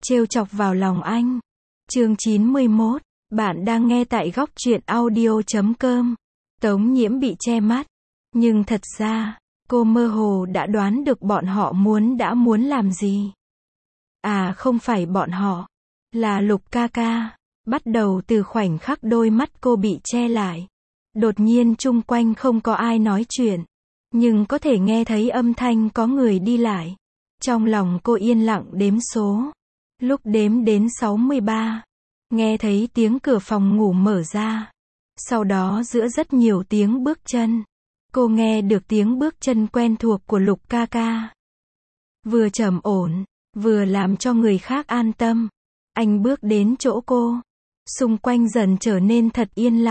trêu chọc vào lòng anh. Chương 91, bạn đang nghe tại góc truyện audio.com. Tống Nhiễm bị che mắt, nhưng thật ra, cô mơ hồ đã đoán được bọn họ muốn làm gì. À không phải bọn họ, là Lục ca ca. Bắt đầu từ khoảnh khắc đôi mắt cô bị che lại. Đột nhiên chung quanh không có ai nói chuyện, nhưng có thể nghe thấy âm thanh có người đi lại. Trong lòng cô yên lặng đếm số. Lúc đếm đến 63, nghe thấy tiếng cửa phòng ngủ mở ra. Sau đó giữa rất nhiều tiếng bước chân, cô nghe được tiếng bước chân quen thuộc của Lục ca ca. Vừa trầm ổn, vừa làm cho người khác an tâm. Anh bước đến chỗ cô. Xung quanh dần trở nên thật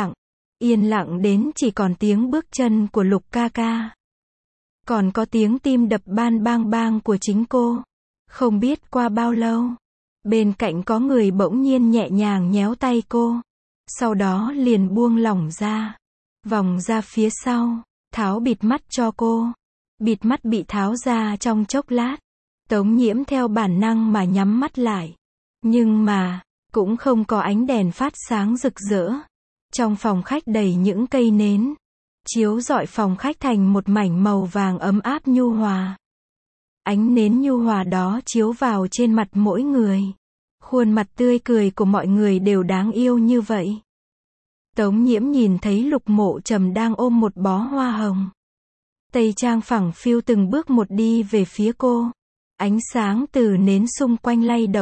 yên lặng đến chỉ còn tiếng bước chân của Lục ca ca. Còn có tiếng tim đập bang bang của chính cô. Không biết qua bao lâu, bên cạnh có người bỗng nhiên nhẹ nhàng nhéo tay cô. Sau đó liền buông lỏng ra, vòng ra phía sau, tháo bịt mắt cho cô. Bịt mắt bị tháo ra trong chốc lát. Tống Nhiễm theo bản năng mà nhắm mắt lại. Nhưng mà, cũng không có ánh đèn phát sáng rực rỡ. Trong phòng khách đầy những cây nến, chiếu rọi phòng khách thành một mảnh màu vàng ấm áp nhu hòa. Ánh nến nhu hòa đó chiếu vào trên mặt mỗi người. Khuôn mặt tươi cười của mọi người đều đáng yêu như vậy. Tống Nhiễm nhìn thấy Lục Mộ Trầm đang ôm một bó hoa hồng. Tây trang phẳng phiu từng bước một đi về phía cô. Ánh sáng từ nến xung quanh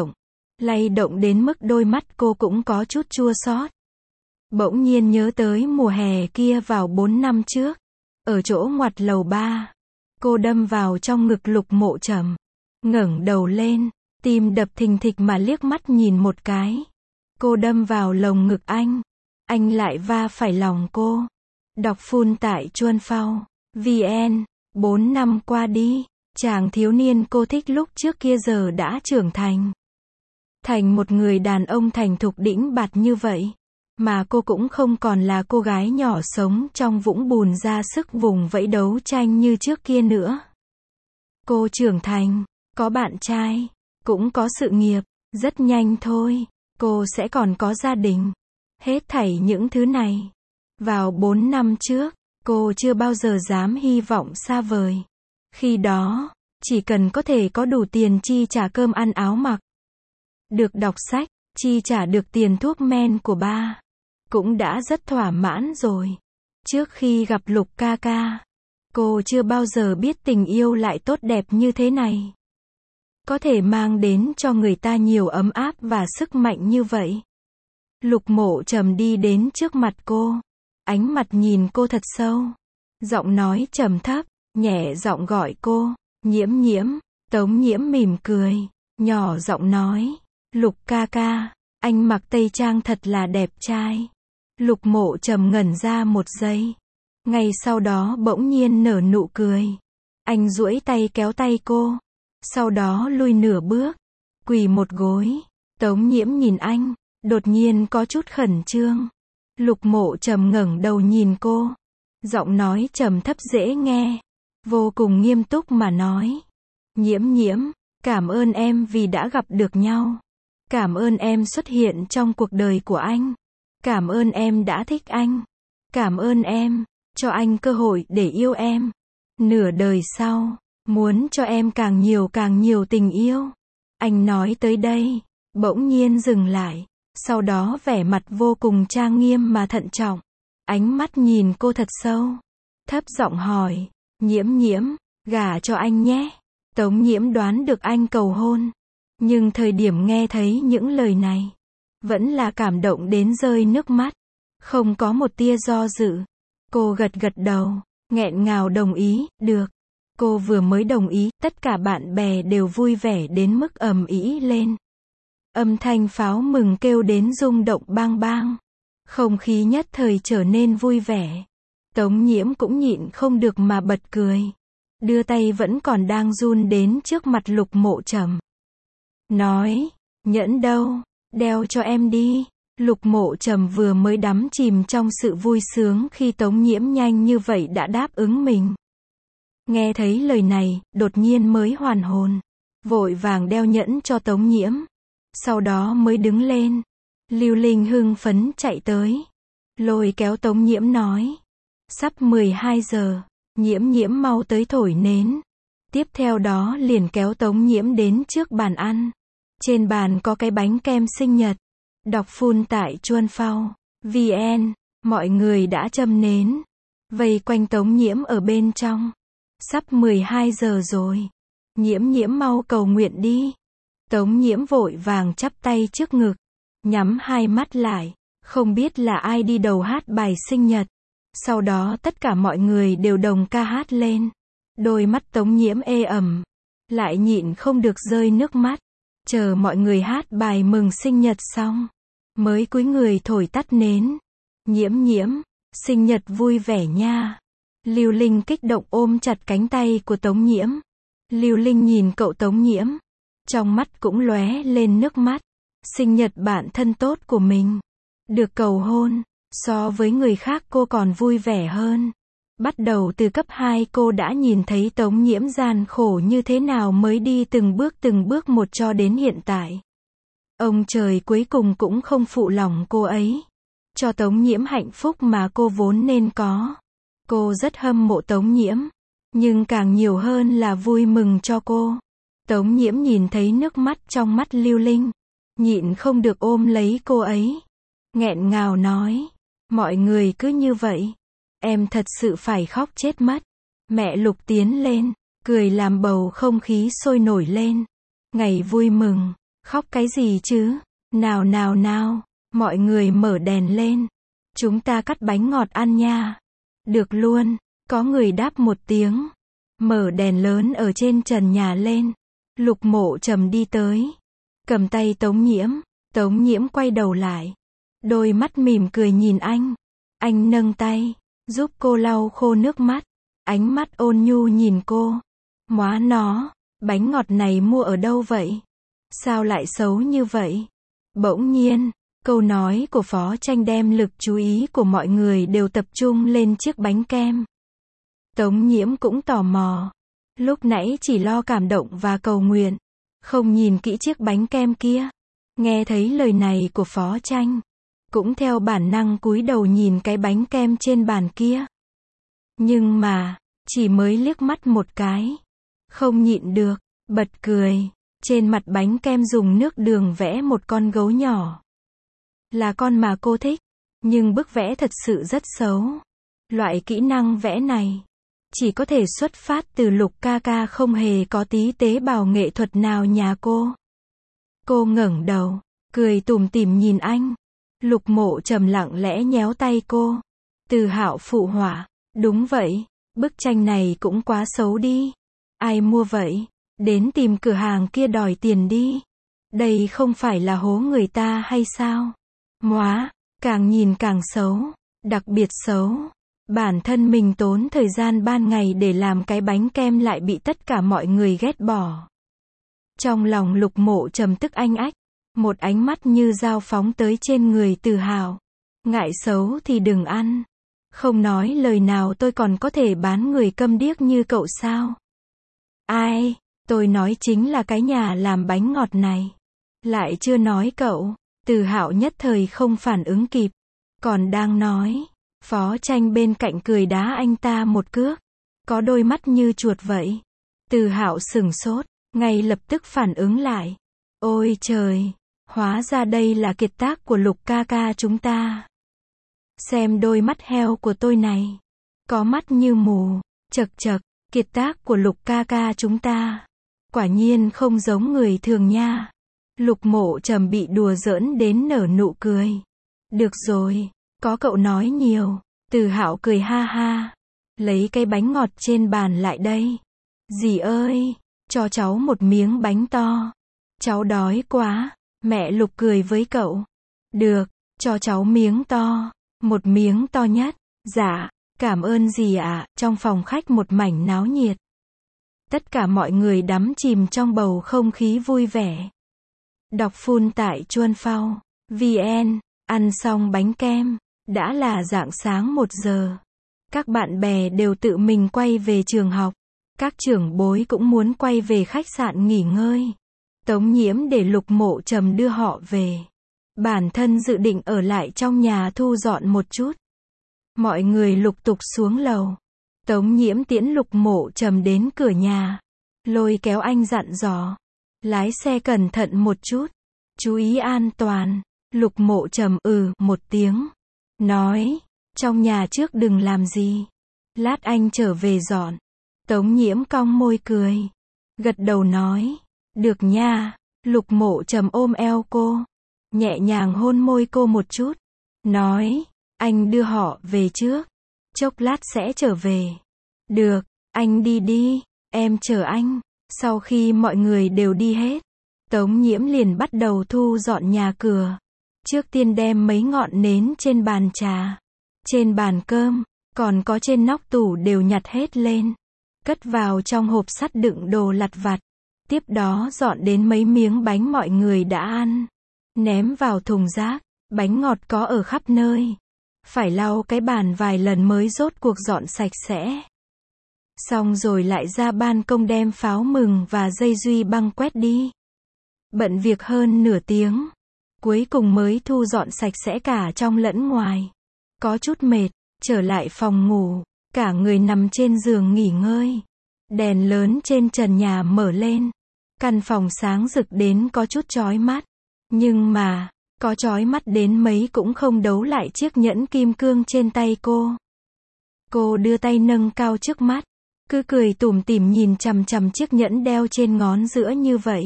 lay động đến mức đôi mắt cô cũng có chút chua xót. Bỗng nhiên nhớ tới mùa hè kia vào 4 năm trước. Ở chỗ ngoặt lầu 3. Cô đâm vào trong ngực Lục Mộ Trầm. Ngẩng đầu lên, tim đập thình thịch mà liếc mắt nhìn một cái. Cô đâm vào lồng ngực anh. Anh lại va phải lòng cô. Đọc phun tại Chuân Phao VN. 4 năm qua đi, chàng thiếu niên cô thích lúc trước kia giờ đã trưởng thành. Thành một người đàn ông thành thục đĩnh bạt như vậy. Mà cô cũng không còn là cô gái nhỏ sống trong vũng bùn ra sức vùng vẫy đấu tranh như trước kia nữa. Cô trưởng thành, có bạn trai, cũng có sự nghiệp, rất nhanh thôi, cô sẽ còn có gia đình. Hết thảy những thứ này. Vào 4 năm trước, cô chưa bao giờ dám hy vọng xa vời. Khi đó, chỉ cần có thể có đủ tiền chi trả cơm ăn áo mặc, được đọc sách, chi trả được tiền thuốc men của ba, cũng đã rất thỏa mãn rồi. Trước khi gặp Lục ca ca, cô chưa bao giờ biết tình yêu lại tốt đẹp như thế này. Có thể mang đến cho người ta nhiều ấm áp và sức mạnh như vậy. Lục Mộ Trầm đi đến trước mặt cô. Ánh mặt nhìn cô thật sâu. Giọng nói trầm thấp, nhẹ giọng gọi cô. Nhiễm Nhiễm. Tống Nhiễm mỉm cười, nhỏ giọng nói. Lục ca ca, anh mặc tây trang thật là đẹp trai. Lục Mộ Trầm ngẩn ra một giây. Ngay sau đó bỗng nhiên nở nụ cười. Anh duỗi tay kéo tay cô. Sau đó lui nửa bước, quỳ một gối. Tống Nhiễm nhìn anh, đột nhiên có chút khẩn trương. Lục Mộ Trầm ngẩng đầu nhìn cô. Giọng nói trầm thấp dễ nghe, vô cùng nghiêm túc mà nói. Nhiễm Nhiễm, cảm ơn em vì đã gặp được nhau. Cảm ơn em xuất hiện trong cuộc đời của anh. Cảm ơn em đã thích anh. Cảm ơn em, cho anh cơ hội để yêu em. Nửa đời sau, muốn cho em càng nhiều tình yêu. Anh nói tới đây, bỗng nhiên dừng lại. Sau đó vẻ mặt vô cùng trang nghiêm mà thận trọng. Ánh mắt nhìn cô thật sâu. Thấp giọng hỏi, Nhiễm Nhiễm, gả cho anh nhé. Tống Nhiễm đoán được anh cầu hôn. Nhưng thời điểm nghe thấy những lời này, vẫn là cảm động đến rơi nước mắt. Không có một tia do dự. Cô gật đầu, nghẹn ngào đồng ý, được. Cô vừa mới đồng ý, tất cả bạn bè đều vui vẻ đến mức ầm ĩ lên. Âm thanh pháo mừng kêu đến rung động bang bang. Không khí nhất thời trở nên vui vẻ. Tống Nhiễm cũng nhịn không được mà bật cười. Đưa tay vẫn còn đang run đến trước mặt Lục Mộ Trầm. Nói, nhẫn đâu, đeo cho em đi. Lục Mộ Trầm vừa mới đắm chìm trong sự vui sướng khi Tống Nhiễm nhanh như vậy đã đáp ứng mình. Nghe thấy lời này, đột nhiên mới hoàn hồn. Vội vàng đeo nhẫn cho Tống Nhiễm. sau đó mới đứng lên. Lưu Linh hưng phấn chạy tới, lôi kéo Tống Nhiễm nói, sắp 12 giờ, Nhiễm Nhiễm mau tới thổi nến. Tiếp theo đó liền kéo Tống Nhiễm đến trước bàn ăn. Trên bàn có cái bánh kem sinh nhật. Đọc phun tại Chuan Phao VN, mọi người đã châm nến, vây quanh Tống Nhiễm ở bên trong. Sắp 12 giờ rồi, Nhiễm Nhiễm mau cầu nguyện đi. Tống Nhiễm vội vàng chắp tay trước ngực, nhắm hai mắt lại, không biết là ai đi đầu hát bài sinh nhật. Sau đó tất cả mọi người đều đồng ca hát lên. Đôi mắt Tống Nhiễm ê ẩm, lại nhịn không được rơi nước mắt. Chờ mọi người hát bài mừng sinh nhật xong, mới cúi người thổi tắt nến. Nhiễm Nhiễm, sinh nhật vui vẻ nha. Lưu Linh kích động ôm chặt cánh tay của Tống Nhiễm. Lưu Linh nhìn cậu Tống Nhiễm, trong mắt cũng lóe lên nước mắt. Sinh nhật bạn thân tốt của mình, được cầu hôn, so với người khác cô còn vui vẻ hơn. Bắt đầu từ cấp 2 cô đã nhìn thấy Tống Nhiễm gian khổ như thế nào mới đi từng bước một cho đến hiện tại. Ông trời cuối cùng cũng không phụ lòng cô ấy, cho Tống Nhiễm hạnh phúc mà cô vốn nên có. Cô rất hâm mộ Tống Nhiễm, nhưng càng nhiều hơn là vui mừng cho cô. Tống Nhiễm nhìn thấy nước mắt trong mắt Lưu Linh, nhịn không được ôm lấy cô ấy, nghẹn ngào nói, mọi người cứ như vậy, em thật sự phải khóc chết mất. Mẹ Lục tiến lên, cười làm bầu không khí sôi nổi lên. Ngày vui mừng, khóc cái gì chứ? Nào nào nào, mọi người mở đèn lên. Chúng ta cắt bánh ngọt ăn nha. Được luôn, có người đáp một tiếng. Mở đèn lớn ở trên trần nhà lên. Lục Mộ Trầm đi tới, cầm tay Tống Nhiễm. Tống Nhiễm quay đầu lại, đôi mắt mỉm cười nhìn anh. Anh nâng tay, giúp cô lau khô nước mắt. Ánh mắt ôn nhu nhìn cô. Móa nó, bánh ngọt này mua ở đâu vậy? Sao lại xấu như vậy? Bỗng nhiên, câu nói của Phó Tranh đem lực chú ý của mọi người đều tập trung lên chiếc bánh kem. Tống Nhiễm cũng tò mò. Lúc nãy chỉ lo cảm động và cầu nguyện, không nhìn kỹ chiếc bánh kem kia. Nghe thấy lời này của Phó Tranh, cũng theo bản năng cúi đầu nhìn cái bánh kem trên bàn kia. Nhưng mà, chỉ mới liếc mắt một cái, không nhịn được, bật cười. Trên mặt bánh kem dùng nước đường vẽ một con gấu nhỏ. Là con mà cô thích, nhưng bức vẽ thật sự rất xấu. Loại kỹ năng vẽ này chỉ có thể xuất phát từ Lục ca ca, không hề có tí tế bào nghệ thuật nào nhà cô. Cô ngẩng đầu, cười tủm tỉm nhìn anh. Lục Mộ Trầm lặng lẽ nhéo tay cô. Từ Hạo phụ họa, đúng vậy, bức tranh này cũng quá xấu đi. Ai mua vậy? Đến tìm cửa hàng kia đòi tiền đi. Đây không phải là hố người ta hay sao? Móa, càng nhìn càng xấu, đặc biệt xấu. Bản thân mình tốn thời gian ban ngày để làm cái bánh kem lại bị tất cả mọi người ghét bỏ. Trong lòng Lục Mộ Trầm tức anh ách, một ánh mắt như dao phóng tới trên người Từ Hạo. Ngại xấu thì đừng ăn. Không nói lời nào tôi còn có thể bán người câm điếc như cậu sao? Ai? Tôi nói chính là cái nhà làm bánh ngọt này. Lại chưa nói cậu. Từ Hạo nhất thời không phản ứng kịp. Còn đang nói, Phó Tranh bên cạnh cười đá anh ta một cước. Có đôi mắt như chuột vậy. Từ Hạo sửng sốt, ngay lập tức phản ứng lại. Ôi trời, hóa ra đây là kiệt tác của Lục ca ca chúng ta. Xem đôi mắt heo của tôi này, có mắt như mù. Chật chật, kiệt tác của Lục ca ca chúng ta quả nhiên không giống người thường nha. Lục Mộ Trầm bị đùa giỡn đến nở nụ cười. Được rồi, có cậu nói nhiều. Từ Hạo cười ha ha, lấy cái bánh ngọt trên bàn lại đây. Dì ơi, cho cháu một miếng bánh to. Cháu đói quá. Mẹ Lục cười với cậu. Được, cho cháu miếng to. Một miếng to nhất. Dạ, cảm ơn dì ạ. Trong phòng khách một mảnh náo nhiệt. Tất cả mọi người đắm chìm trong bầu không khí vui vẻ. Đọc phun tại Chuan Phao VN. Ăn xong bánh kem, đã là rạng sáng 1 giờ. Các bạn bè đều tự mình quay về trường học. Các trưởng bối cũng muốn quay về khách sạn nghỉ ngơi. Tống Nhiễm để Lục Mộ Trầm đưa họ về. Bản thân dự định ở lại trong nhà thu dọn một chút. Mọi người lục tục xuống lầu. Tống Nhiễm tiễn Lục Mộ Trầm đến cửa nhà. Lôi kéo anh dặn dò. Lái xe cẩn thận một chút. Chú ý an toàn. Lục Mộ Trầm một tiếng. Nói. Trong nhà trước đừng làm gì. Lát anh trở về dọn. Tống Nhiễm cong môi cười. Gật đầu nói. Được nha. Lục Mộ Trầm ôm eo cô. Nhẹ nhàng hôn môi cô một chút. Nói. Anh đưa họ về trước. Chốc lát sẽ trở về. Được. Anh đi đi. Em chờ anh. Sau khi mọi người đều đi hết. Tống Nhiễm liền bắt đầu thu dọn nhà cửa. Trước tiên đem mấy ngọn nến trên bàn trà. Trên bàn cơm. Còn có trên nóc tủ đều nhặt hết lên. Cất vào trong hộp sắt đựng đồ lặt vặt. Tiếp đó dọn đến mấy miếng bánh mọi người đã ăn. Ném vào thùng rác. Bánh ngọt có ở khắp nơi. Phải lau cái bàn vài lần mới rốt cuộc dọn sạch sẽ. Xong rồi lại ra ban công đem pháo mừng và dây duy băng quét đi. Bận việc hơn nửa tiếng. Cuối cùng mới thu dọn sạch sẽ cả trong lẫn ngoài. Có chút mệt. Trở lại phòng ngủ. Cả người nằm trên giường nghỉ ngơi. Đèn lớn trên trần nhà mở lên. Căn phòng sáng rực đến có chút chói mắt. Nhưng mà, có chói mắt đến mấy cũng không đấu lại chiếc nhẫn kim cương trên tay cô. Cô đưa tay nâng cao trước mắt. Cứ cười tủm tỉm nhìn chằm chằm chiếc nhẫn đeo trên ngón giữa như vậy.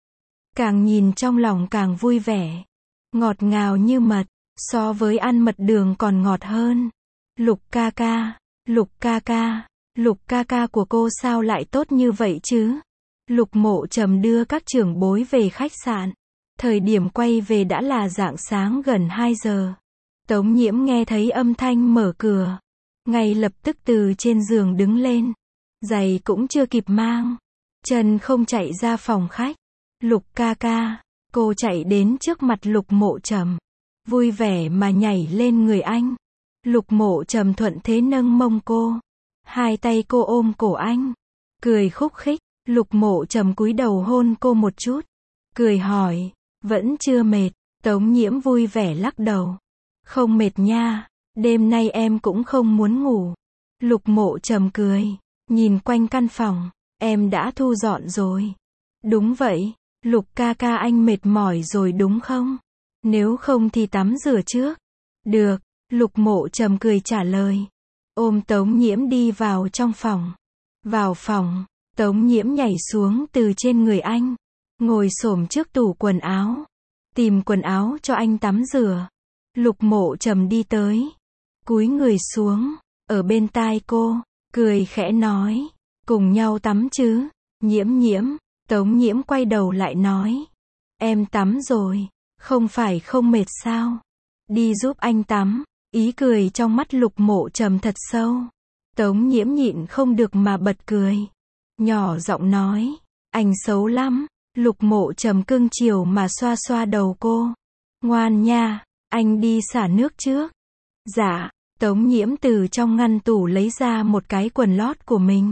Càng nhìn trong lòng càng vui vẻ. Ngọt ngào như mật. So với ăn mật đường còn ngọt hơn. Lục ca ca. Lục ca ca. Lục ca ca của cô sao lại tốt như vậy chứ? Lục Mộ Trầm đưa các trưởng bối về khách sạn. Thời điểm quay về đã là rạng sáng gần 2 giờ. Tống Nhiễm nghe thấy âm thanh mở cửa. Ngay lập tức từ trên giường đứng lên. Giày cũng chưa kịp mang. Chân không chạy ra phòng khách. Lục ca ca. Cô chạy đến trước mặt Lục Mộ Trầm. Vui vẻ mà nhảy lên người anh. Lục Mộ Trầm thuận thế nâng mông cô. Hai tay cô ôm cổ anh. Cười khúc khích. Lục Mộ Trầm cúi đầu hôn cô một chút. Cười hỏi. Vẫn chưa mệt. Tống Nhiễm vui vẻ lắc đầu. Không mệt nha. Đêm nay em cũng không muốn ngủ. Lục Mộ Trầm cười. Nhìn quanh căn phòng. Em đã thu dọn rồi. Đúng vậy. Lục ca ca anh mệt mỏi rồi đúng không? Nếu không thì tắm rửa trước. Được. Lục Mộ Trầm cười trả lời. Ôm Tống Nhiễm đi vào trong phòng. Vào phòng. Tống Nhiễm nhảy xuống từ trên người anh. Ngồi xổm trước tủ quần áo. Tìm quần áo cho anh tắm rửa. Lục Mộ Trầm đi tới. Cúi người xuống. Ở bên tai cô. Cười khẽ nói. Cùng nhau tắm chứ. Nhiễm Nhiễm. Tống Nhiễm quay đầu lại nói. Em tắm rồi. Không phải không mệt sao? Đi giúp anh tắm. Ý cười trong mắt Lục Mộ Trầm thật sâu. Tống Nhiễm nhịn không được mà bật cười. Nhỏ giọng nói. Anh xấu lắm. Lục Mộ Trầm cưng chiều mà xoa xoa đầu cô. Ngoan nha. Anh đi xả nước trước. Dạ. Tống Nhiễm từ trong ngăn tủ lấy ra một cái quần lót của mình.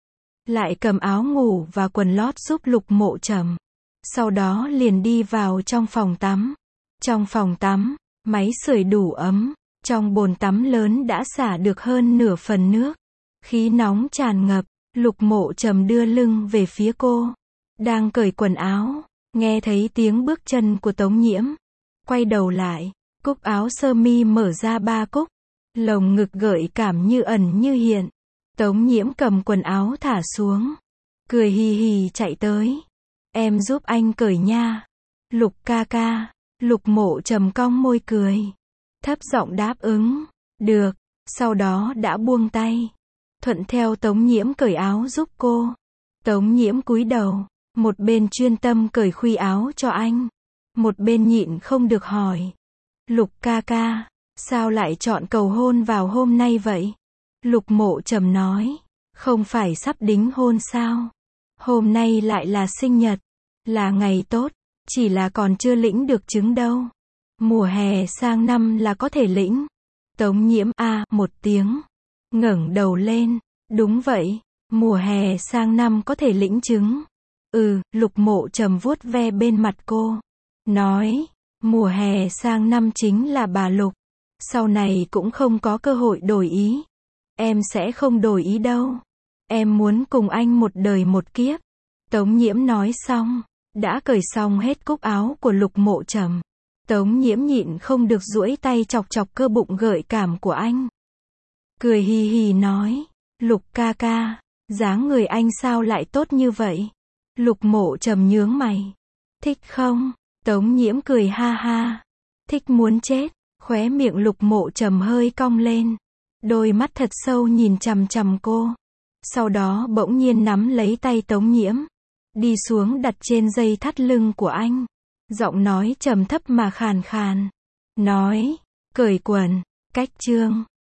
Lại cầm áo ngủ và quần lót giúp Lục Mộ Trầm. Sau đó liền đi vào trong phòng tắm. Trong phòng tắm, máy sưởi đủ ấm. Trong bồn tắm lớn đã xả được hơn nửa phần nước. Khí nóng tràn ngập. Lục Mộ Trầm đưa lưng về phía cô. Đang cởi quần áo. Nghe thấy tiếng bước chân của Tống Nhiễm. Quay đầu lại. Cúc áo sơ mi mở ra 3 cúc. Lồng ngực gợi cảm như ẩn như hiện. Tống Nhiễm cầm quần áo thả xuống. Cười hì hì chạy tới. Em giúp anh cởi nha. Lục ca ca. Lục Mộ Trầm cong môi cười. Thấp giọng đáp ứng. Được. Sau đó đã buông tay. Thuận theo Tống Nhiễm cởi áo giúp cô. Tống Nhiễm cúi đầu. Một bên chuyên tâm cởi khuy áo cho anh. Một bên nhịn không được hỏi. Lục ca ca. Sao lại chọn cầu hôn vào hôm nay vậy? Lục Mộ Trầm nói. Không phải sắp đính hôn sao? Hôm nay lại là sinh nhật. Là ngày tốt. Chỉ là còn chưa lĩnh được chứng đâu. Mùa hè sang năm là có thể lĩnh. Tống Nhiễm một tiếng. Ngẩng đầu lên. Đúng vậy. Mùa hè sang năm có thể lĩnh chứng. Lục Mộ Trầm vuốt ve bên mặt cô. Nói, mùa hè sang năm chính là bà Lục. Sau này cũng không có cơ hội đổi ý. Em sẽ không đổi ý đâu. Em muốn cùng anh một đời một kiếp. Tống Nhiễm nói xong, đã cởi xong hết cúc áo của Lục Mộ Trầm. Tống Nhiễm nhịn không được duỗi tay chọc chọc cơ bụng gợi cảm của anh. Cười hì hì nói, Lục ca ca, dáng người anh sao lại tốt như vậy? Lục Mộ Trầm nhướng mày. Thích không? Tống Nhiễm cười ha ha. Thích muốn chết. Khóe miệng Lục Mộ Trầm hơi cong lên. Đôi mắt thật sâu nhìn chằm chằm cô. Sau đó bỗng nhiên nắm lấy tay Tống Nhiễm. Đi xuống đặt trên dây thắt lưng của anh. Giọng nói trầm thấp mà khàn khàn. Nói, cởi quần, cách chương.